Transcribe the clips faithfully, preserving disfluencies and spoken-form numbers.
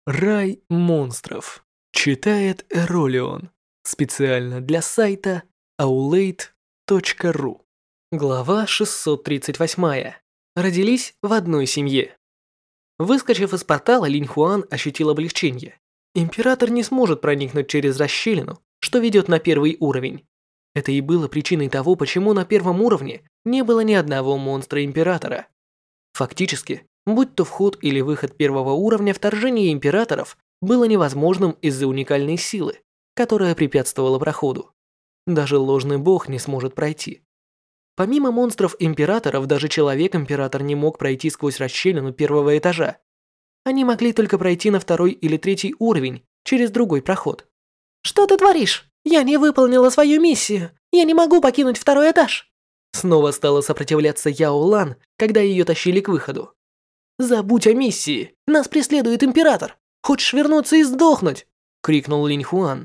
Рай монстров. Читает Эролион. Специально для сайта аулейт точка ру. Глава шестьсот тридцать восемь. Родились в одной семье. Выскочив из портала, Линь Хуан ощутил облегчение. Император не сможет проникнуть через расщелину, что ведет на первый уровень. Это и было причиной того, почему на первом уровне не было ни одного монстра Императора. Фактически, будь то вход или выход первого уровня, вторжение императоров было невозможным из-за уникальной силы, которая препятствовала проходу. Даже ложный бог не сможет пройти. Помимо монстров-императоров, даже человек-император не мог пройти сквозь расщелину первого этажа. Они могли только пройти на второй или третий уровень через другой проход. «Что ты творишь? Я не выполнила свою миссию. Я не могу покинуть второй этаж!» Снова стала сопротивляться Яо Лан, когда ее тащили к выходу. «Забудь о миссии! Нас преследует император! Хочешь вернуться и сдохнуть?» — крикнул Линь Хуан.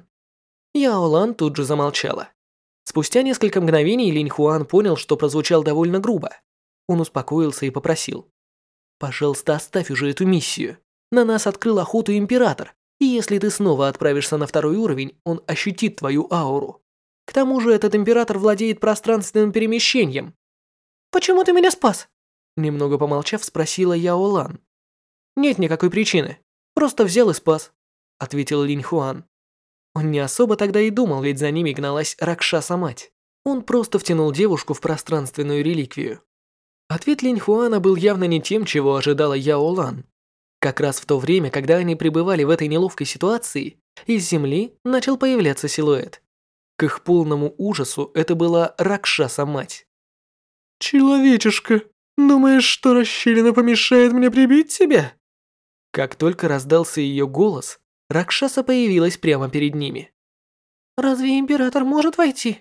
Яо Лан тут же замолчала. Спустя несколько мгновений Линь Хуан понял, что прозвучал довольно грубо. Он успокоился и попросил: «Пожалуйста, оставь уже эту миссию. На нас открыл охоту император, и если ты снова отправишься на второй уровень, он ощутит твою ауру. К тому же этот император владеет пространственным перемещением». «Почему ты меня спас?» Немного помолчав, спросила Яо Лан. «Нет никакой причины. Просто взял и спас», — ответил Линь Хуан. Он не особо тогда и думал, ведь за ними гналась Ракшаса-мать. Он просто втянул девушку в пространственную реликвию. Ответ Линь Хуана был явно не тем, чего ожидала Яо Лан. Как раз в то время, когда они пребывали в этой неловкой ситуации, из земли начал появляться силуэт. К их полному ужасу это была Ракшаса-мать. «Человечишка, думаешь, что расщелина помешает мне прибить тебя?» Как только раздался ее голос, Ракшаса появилась прямо перед ними. «Разве император может войти?»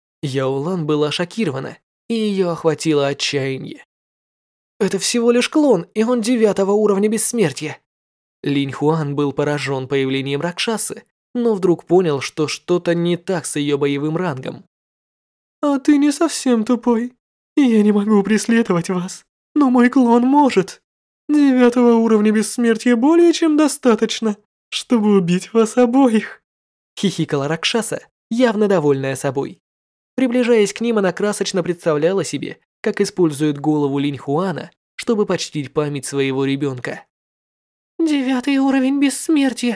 Яо Лан была шокирована, и ее охватило отчаяние. «Это всего лишь клон, и он девятого уровня бессмертия». Линь Хуан был поражен появлением Ракшасы, но вдруг понял, что что-то не так с ее боевым рангом. «А ты не совсем тупой. Я не могу преследовать вас, но мой клон может. Девятого уровня бессмертия более чем достаточно, чтобы убить вас обоих», — хихикала Ракшаса, явно довольная собой. Приближаясь к ним, она красочно представляла себе, как использует голову Линь Хуана, чтобы почтить память своего ребенка. «Девятый уровень бессмертия».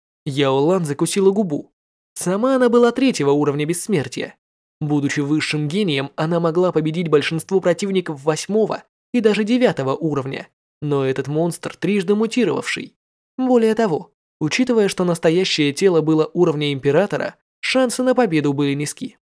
Яо Лан закусила губу. Сама она была третьего уровня бессмертия. Будучи высшим гением, она могла победить большинство противников восьмого и даже девятого уровня, но этот монстр трижды мутировавший. Более того, учитывая, что настоящее тело было уровня императора, шансы на победу были низки.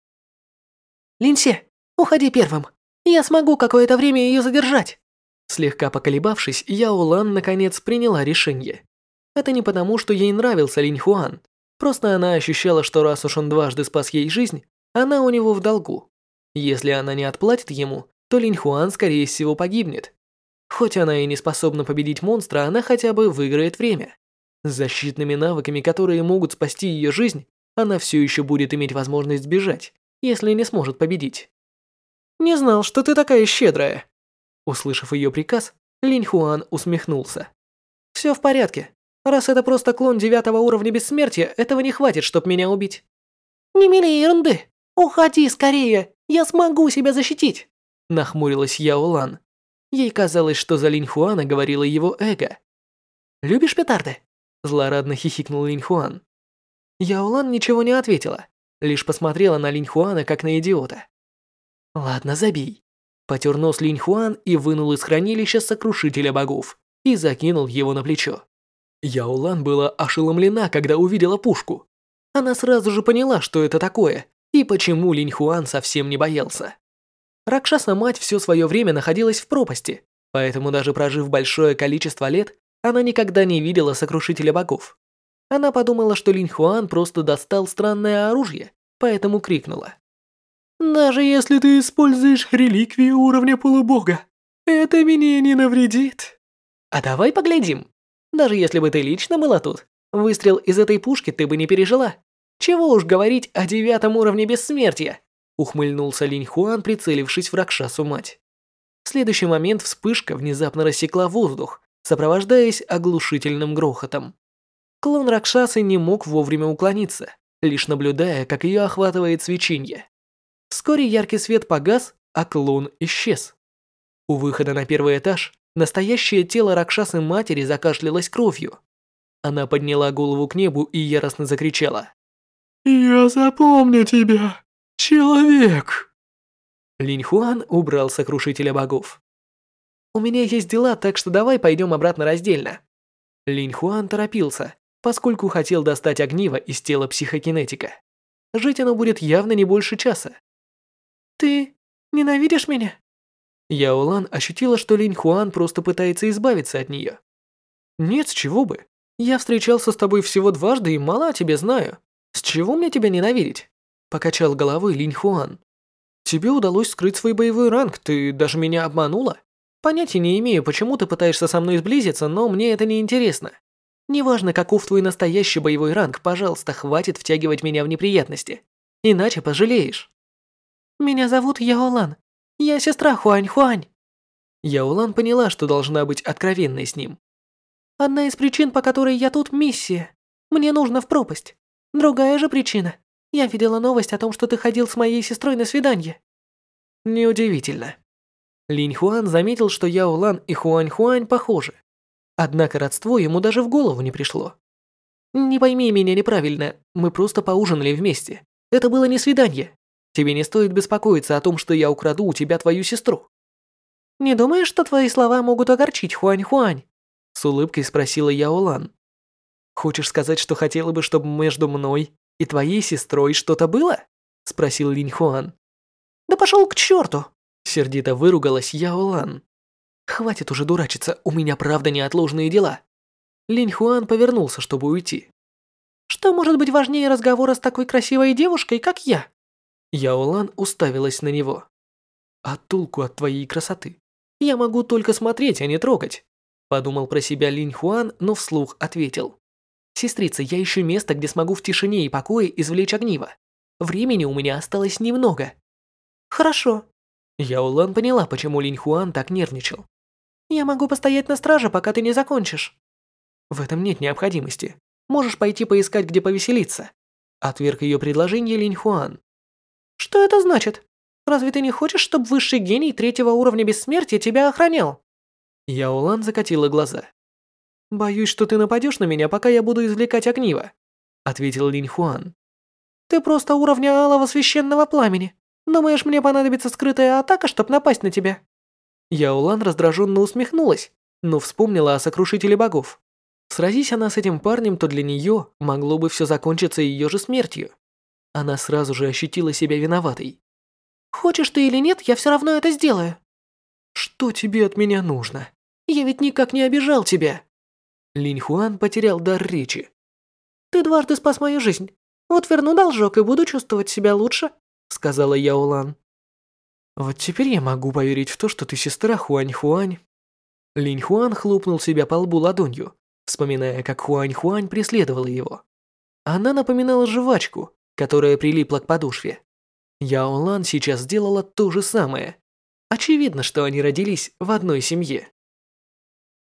«Линьсе, уходи первым. Я смогу какое-то время ее задержать». Слегка поколебавшись, Яо Лан наконец приняла решение. Это не потому, что ей нравился Линь Хуан. Просто она ощущала, что раз уж он дважды спас ей жизнь, она у него в долгу. Если она не отплатит ему, то Линь Хуан скорее всего погибнет. Хоть она и не способна победить монстра, она хотя бы выиграет время. С защитными навыками, которые могут спасти ее жизнь, она все еще будет иметь возможность сбежать, если не сможет победить. «Не знал, что ты такая щедрая». Услышав ее приказ, Линь Хуан усмехнулся. «Все в порядке. Раз это просто клон девятого уровня бессмертия, этого не хватит, чтобы меня убить». «Не мели ерунды. Уходи скорее. Я смогу себя защитить», — нахмурилась Яо Лан. Ей казалось, что за Линь Хуана говорило его эго. «Любишь петарды?» — злорадно хихикнул Линь Хуан. Яо Лан ничего не ответила, лишь посмотрела на Линь Хуана как на идиота. «Ладно, забей». Потер нос Линь Хуан и вынул из хранилища сокрушителя богов и закинул его на плечо. Яо Лан была ошеломлена, когда увидела пушку. Она сразу же поняла, что это такое, и почему Линь Хуан совсем не боялся. Ракшаса-мать все свое время находилась в пропасти, поэтому даже прожив большое количество лет, она никогда не видела сокрушителя богов. Она подумала, что Линь Хуан просто достал странное оружие, поэтому крикнула: «Даже если ты используешь реликвию уровня полубога, это мне не навредит». «А давай поглядим. Даже если бы ты лично была тут, выстрел из этой пушки ты бы не пережила. Чего уж говорить о девятом уровне бессмертия», — ухмыльнулся Линь Хуан, прицелившись в Ракшасу-мать. В следующий момент вспышка внезапно рассекла воздух, сопровождаясь оглушительным грохотом. Клон Ракшасы не мог вовремя уклониться, лишь наблюдая, как ее охватывает свеченье. Вскоре яркий свет погас, а клон исчез. У выхода на первый этаж настоящее тело Ракшасы-матери закашлялось кровью. Она подняла голову к небу и яростно закричала. «Я запомню тебя, человек!» Линь Хуан убрал сокрушителя богов. «У меня есть дела, так что давай пойдем обратно раздельно». Линь Хуан торопился, поскольку хотел достать огниво из тела психокинетика. Жить оно будет явно не больше часа. «Ты ненавидишь меня?» Яо Лан ощутила, что Линь Хуан просто пытается избавиться от нее. «Нет, с чего бы? Я встречался с тобой всего дважды и мало о тебе знаю. С чего мне тебя ненавидеть?» Покачал головой Линь Хуан. «Тебе удалось скрыть свой боевой ранг, ты даже меня обманула? Понятия не имею, почему ты пытаешься со мной сблизиться, но мне это не интересно. Неважно, каков твой настоящий боевой ранг, пожалуйста, хватит втягивать меня в неприятности. Иначе пожалеешь». «Меня зовут Яо Лан. Я сестра Хуань-Хуань». Яо Лан поняла, что должна быть откровенной с ним. «Одна из причин, по которой я тут, миссия. Мне нужно в пропасть. Другая же причина. Я видела новость о том, что ты ходил с моей сестрой на свидание». Неудивительно. Линь Хуан заметил, что Яо Лан и Хуань-Хуань похожи. Однако родство ему даже в голову не пришло. «Не пойми меня неправильно, мы просто поужинали вместе. Это было не свидание. Тебе не стоит беспокоиться о том, что я украду у тебя твою сестру». «Не думаешь, что твои слова могут огорчить Хуань-Хуань?» С улыбкой спросила Яо Лан. «Хочешь сказать, что хотела бы, чтобы между мной и твоей сестрой что-то было?» Спросил Линь Хуан. «Да пошел к черту!» Сердито выругалась Яо Лан. «Хватит уже дурачиться, у меня правда неотложные дела». Линь Хуан повернулся, чтобы уйти. «Что может быть важнее разговора с такой красивой девушкой, как я?» Яо Лан уставилась на него. «А толку от твоей красоты? Я могу только смотреть, а не трогать», подумал про себя Линь Хуан, но вслух ответил. «Сестрица, я ищу место, где смогу в тишине и покое извлечь огниво. Времени у меня осталось немного». «Хорошо». Яо Лан поняла, почему Линь Хуан так нервничал. «Я могу постоять на страже, пока ты не закончишь». «В этом нет необходимости. Можешь пойти поискать, где повеселиться», отверг ее предложение Линь Хуан. «Что это значит? Разве ты не хочешь, чтобы высший гений третьего уровня бессмертия тебя охранял?» Яо Лан закатила глаза. «Боюсь, что ты нападешь на меня, пока я буду извлекать огниво», ответил Линь Хуан. «Ты просто уровня алого священного пламени. Думаешь, мне понадобится скрытая атака, чтобы напасть на тебя?» Яо Лан раздраженно усмехнулась, но вспомнила о сокрушителе богов. Сразись она с этим парнем, то для нее могло бы все закончиться ее же смертью. Она сразу же ощутила себя виноватой. «Хочешь ты или нет, я все равно это сделаю». «Что тебе от меня нужно? Я ведь никак не обижал тебя». Линь Хуан потерял дар речи. «Ты дважды спас мою жизнь. Вот верну должок и буду чувствовать себя лучше», сказала Яо Лан. «Вот теперь я могу поверить в то, что ты сестра Хуань-Хуань». Линь Хуан хлопнул себя по лбу ладонью, вспоминая, как Хуань-Хуань преследовала его. Она напоминала жвачку, которая прилипла к подошве. Яо Лан сейчас сделала то же самое. Очевидно, что они родились в одной семье.